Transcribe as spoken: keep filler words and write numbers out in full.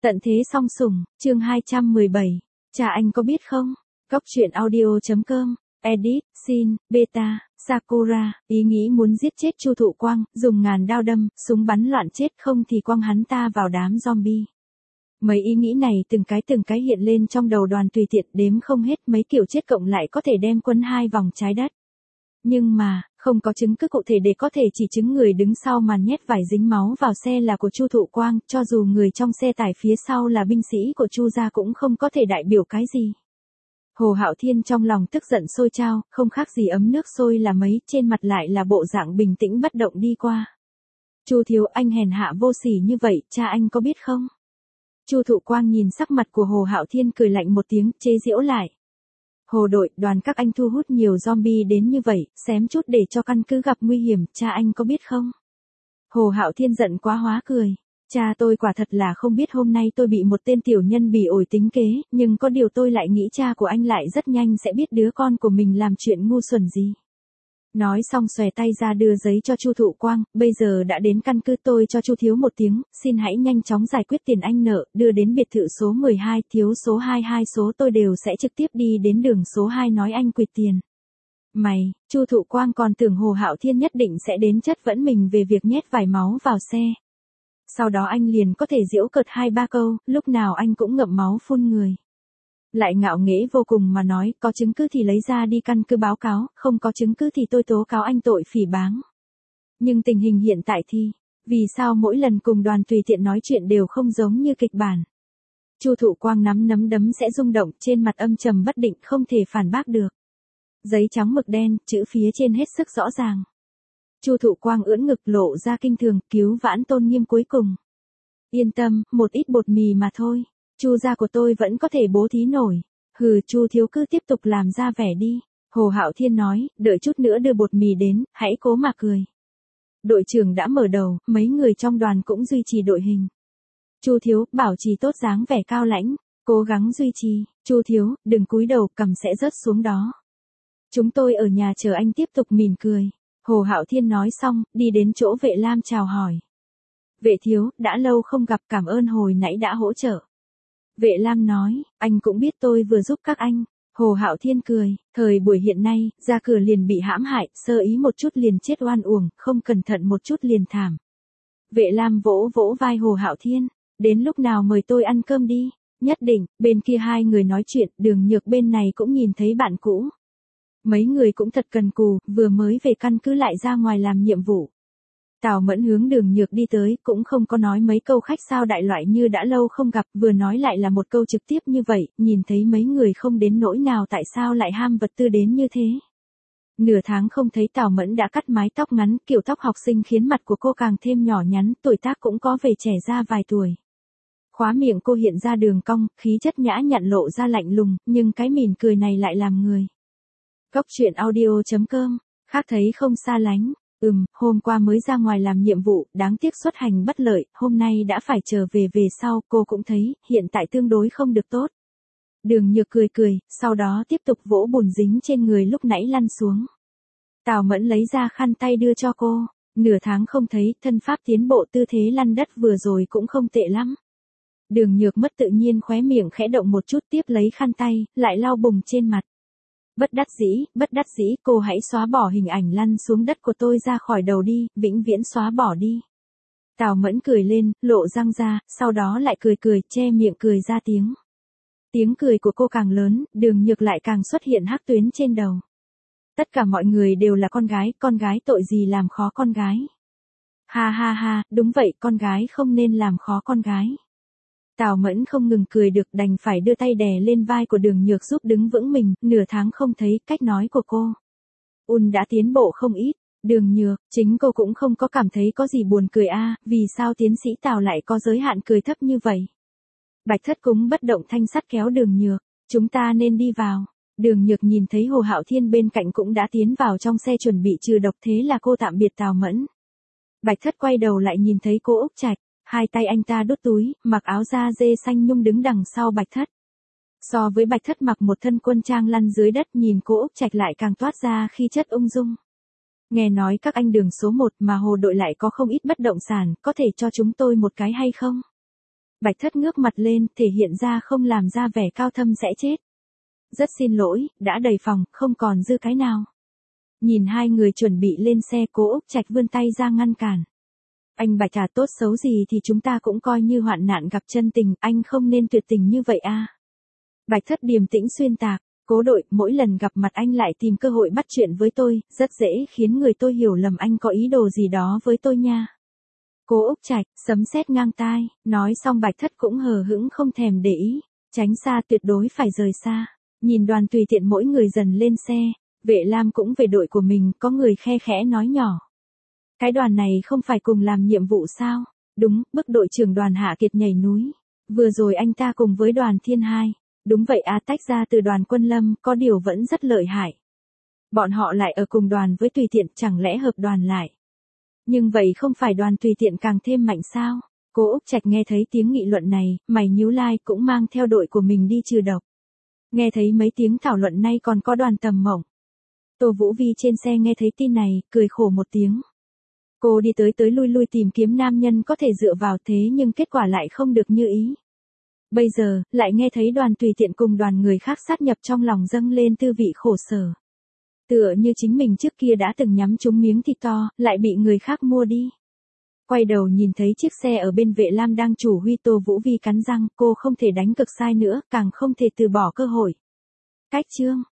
Tận thế song sủng, chương hai trăm mười bảy. Cha anh có biết không? Cóc truyện audio chấm com, edit, sin, beta, Sakura, ý nghĩ muốn giết chết Chu Thụ Quang, dùng ngàn đao đâm, súng bắn loạn chết không thì quăng hắn ta vào đám zombie. Mấy ý nghĩ này từng cái từng cái hiện lên trong đầu Đoàn tùy tiện, đếm không hết, mấy kiểu chết cộng lại có thể đem quân hai vòng trái đất. Nhưng mà, không có chứng cứ cụ thể để có thể chỉ chứng người đứng sau màn nhét vải dính máu vào xe là của Chu Thụ Quang, cho dù người trong xe tải phía sau là binh sĩ của Chu gia cũng không có thể đại biểu cái gì. Hồ Hạo Thiên trong lòng tức giận sôi trao, không khác gì ấm nước sôi là mấy, trên mặt lại là bộ dạng bình tĩnh bất động đi qua. Chu thiếu, anh hèn hạ vô sỉ như vậy, cha anh có biết không? Chu Thụ Quang nhìn sắc mặt của Hồ Hạo Thiên cười lạnh một tiếng, chế giễu lại. Hồ đội, đoàn các anh thu hút nhiều zombie đến như vậy, xém chút để cho căn cứ gặp nguy hiểm, cha anh có biết không? Hồ Hạo Thiên giận quá hóa cười. Cha tôi quả thật là không biết hôm nay tôi bị một tên tiểu nhân bỉ ổi tính kế, nhưng có điều tôi lại nghĩ cha của anh lại rất nhanh sẽ biết đứa con của mình làm chuyện ngu xuẩn gì. Nói xong xòe tay ra đưa giấy cho Chu Thụ Quang, bây giờ đã đến căn cứ, tôi cho Chu thiếu một tiếng, xin hãy nhanh chóng giải quyết tiền anh nợ, đưa đến biệt thự số mười hai, thiếu số hai mươi hai số tôi đều sẽ trực tiếp đi đến đường số hai nói anh quỵt tiền. Mày, Chu Thụ Quang còn tưởng Hồ Hạo Thiên nhất định sẽ đến chất vấn mình về việc nhét vải máu vào xe. Sau đó anh liền có thể giễu cợt hai ba câu, lúc nào anh cũng ngậm máu phun người. Lại ngạo nghễ vô cùng mà nói, có chứng cứ thì lấy ra đi căn cứ báo cáo, không có chứng cứ thì tôi tố cáo anh tội phỉ báng. Nhưng tình hình hiện tại thì, vì sao mỗi lần cùng Đoàn tùy tiện nói chuyện đều không giống như kịch bản? Chu Thụ Quang nắm nắm đấm sẽ rung động, trên mặt âm trầm bất định, không thể phản bác được. Giấy trắng mực đen, chữ phía trên hết sức rõ ràng. Chu Thụ Quang ưỡn ngực lộ ra kinh thường, cứu vãn tôn nghiêm cuối cùng. Yên tâm, một ít bột mì mà thôi. Chu gia của tôi vẫn có thể bố thí nổi. Hừ, Chu thiếu cứ tiếp tục làm ra vẻ đi. Hồ Hạo Thiên nói, đợi chút nữa đưa bột mì đến, hãy cố mà cười. Đội trưởng đã mở đầu, mấy người trong đoàn cũng duy trì đội hình. Chu thiếu, bảo trì tốt dáng vẻ cao lãnh, cố gắng duy trì. Chu thiếu, đừng cúi đầu, cầm sẽ rớt xuống đó. Chúng tôi ở nhà chờ anh tiếp tục mỉm cười. Hồ Hạo Thiên nói xong, đi đến chỗ Vệ Lam chào hỏi. Vệ thiếu, đã lâu không gặp, cảm ơn hồi nãy đã hỗ trợ. Vệ Lam nói, anh cũng biết tôi vừa giúp các anh. Hồ Hạo Thiên cười, thời buổi hiện nay, ra cửa liền bị hãm hại, sơ ý một chút liền chết oan uổng, không cẩn thận một chút liền thảm. Vệ Lam vỗ vỗ vai Hồ Hạo Thiên, đến lúc nào mời tôi ăn cơm đi, nhất định. Bên kia hai người nói chuyện, Đường Nhược bên này cũng nhìn thấy bạn cũ. Mấy người cũng thật cần cù, vừa mới về căn cứ lại ra ngoài làm nhiệm vụ. Tào Mẫn hướng Đường Nhược đi tới, cũng không có nói mấy câu khách sao đại loại như đã lâu không gặp, vừa nói lại là một câu trực tiếp như vậy, nhìn thấy mấy người không đến nỗi nào tại sao lại ham vật tư đến như thế. Nửa tháng không thấy Tào Mẫn đã cắt mái tóc ngắn, kiểu tóc học sinh khiến mặt của cô càng thêm nhỏ nhắn, tuổi tác cũng có vẻ trẻ ra vài tuổi. Khóa miệng cô hiện ra đường cong, khí chất nhã nhặn lộ ra lạnh lùng, nhưng cái mỉm cười này lại làm người. Cóc truyện audio chấm com, khác thấy không xa lánh. Ừm, hôm qua mới ra ngoài làm nhiệm vụ, đáng tiếc xuất hành bất lợi, hôm nay đã phải trở về về sau, cô cũng thấy, hiện tại tương đối không được tốt. Đường Nhược cười cười, sau đó tiếp tục vỗ bùn dính trên người lúc nãy lăn xuống. Tào Mẫn lấy ra khăn tay đưa cho cô, nửa tháng không thấy, thân pháp tiến bộ, tư thế lăn đất vừa rồi cũng không tệ lắm. Đường Nhược mất tự nhiên khóe miệng khẽ động một chút, tiếp lấy khăn tay, lại lau bùn trên mặt. Bất đắc dĩ, bất đắc dĩ, cô hãy xóa bỏ hình ảnh lăn xuống đất của tôi ra khỏi đầu đi, vĩnh viễn xóa bỏ đi. Tào Mẫn cười lên, lộ răng ra, sau đó lại cười cười, che miệng cười ra tiếng. Tiếng cười của cô càng lớn, Đường Nhược lại càng xuất hiện hắc tuyến trên đầu. Tất cả mọi người đều là con gái, con gái tội gì làm khó con gái. Ha ha ha, đúng vậy, con gái không nên làm khó con gái. Tào Mẫn không ngừng cười được, đành phải đưa tay đè lên vai của Đường Nhược giúp đứng vững mình, nửa tháng không thấy, cách nói của cô. Un đã tiến bộ không ít, Đường Nhược, chính cô cũng không có cảm thấy có gì buồn cười a, à, vì sao tiến sĩ Tào lại có giới hạn cười thấp như vậy. Bạch Thất Cúng bất động thanh sắt kéo Đường Nhược, chúng ta nên đi vào. Đường Nhược nhìn thấy Hồ Hạo Thiên bên cạnh cũng đã tiến vào trong xe chuẩn bị trừ độc, thế là cô tạm biệt Tào Mẫn. Bạch Thất quay đầu lại nhìn thấy cô Úc Trạch. Hai tay anh ta đút túi, mặc áo da dê xanh nhung đứng đằng sau Bạch Thất. So với Bạch Thất mặc một thân quân trang lăn dưới đất, nhìn cô Úc Trạch lại càng toát ra khí chất ung dung. Nghe nói các anh đường số một mà Hồ đội lại có không ít bất động sản, có thể cho chúng tôi một cái hay không? Bạch Thất ngước mặt lên, thể hiện ra không làm ra vẻ cao thâm sẽ chết. Rất xin lỗi, đã đầy phòng, không còn dư cái nào. Nhìn hai người chuẩn bị lên xe, Cố Úc Trạch vươn tay ra ngăn cản. Anh Bạch à, tốt xấu gì thì chúng ta cũng coi như hoạn nạn gặp chân tình, anh không nên tuyệt tình như vậy a. Bạch Thất điềm tĩnh xuyên tạc, Cố đội, mỗi lần gặp mặt anh lại tìm cơ hội bắt chuyện với tôi, rất dễ khiến người tôi hiểu lầm anh có ý đồ gì đó với tôi nha. Cố Úc Trạch, sấm sét ngang tai, nói xong Bạch Thất cũng hờ hững không thèm để ý, tránh xa, tuyệt đối phải rời xa. Nhìn Đoàn tùy tiện mỗi người dần lên xe, Vệ Lam cũng về đội của mình, có người khe khẽ nói nhỏ. Cái đoàn này không phải cùng làm nhiệm vụ sao? Đúng, bức đội trưởng Đoàn Hạ Kiệt nhảy núi. Vừa rồi anh ta cùng với Đoàn Thiên Hai. Đúng vậy à, tách ra từ Đoàn Quân Lâm, có điều vẫn rất lợi hại. Bọn họ lại ở cùng đoàn với tùy tiện, chẳng lẽ hợp đoàn lại? Nhưng vậy không phải Đoàn tùy tiện càng thêm mạnh sao? Cố Úc Trạch nghe thấy tiếng nghị luận này, mày nhíu lai, cũng mang theo đội của mình đi trừ độc. Nghe thấy mấy tiếng thảo luận nay còn có Đoàn Tầm Mộng. Tô Vũ Vi trên xe nghe thấy tin này, cười khổ một tiếng. Cô đi tới tới lui lui tìm kiếm nam nhân có thể dựa vào, thế nhưng kết quả lại không được như ý. Bây giờ, lại nghe thấy Đoàn tùy tiện cùng đoàn người khác sát nhập, trong lòng dâng lên tư vị khổ sở. Tựa như chính mình trước kia đã từng nhắm trúng miếng thịt to, lại bị người khác mua đi. Quay đầu nhìn thấy chiếc xe ở bên Vệ Lam đang chủ huy, Tô Vũ Vi cắn răng, cô không thể đánh cực sai nữa, càng không thể từ bỏ cơ hội. Cách chương